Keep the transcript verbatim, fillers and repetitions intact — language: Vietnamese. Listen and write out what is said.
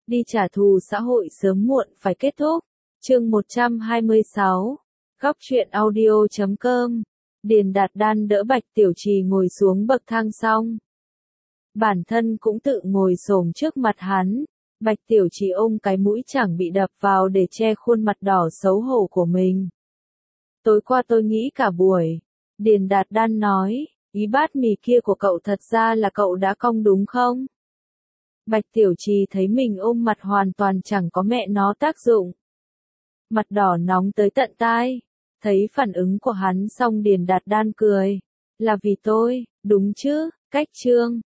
đi trả thù xã hội sớm muộn phải kết thúc. Chương một trăm hai mươi sáu. Góc truyện audio chấm com. Điền Đạt Đan đỡ Bạch Tiểu Trì ngồi xuống bậc thang xong. Bản thân cũng tự ngồi xổm trước mặt hắn. Bạch Tiểu Trì ôm cái mũi chẳng bị đập vào để che khuôn mặt đỏ xấu hổ của mình. Tối qua tôi nghĩ cả buổi. Điền Đạt Đan nói, ý bát mì kia của cậu thật ra là cậu đã cong đúng không? Bạch Tiểu Trì thấy mình ôm mặt hoàn toàn chẳng có mẹ nó tác dụng. Mặt đỏ nóng tới tận tai. Thấy phản ứng của hắn xong Điền Đạt Đan cười. Là vì tôi, đúng chứ, cách trương.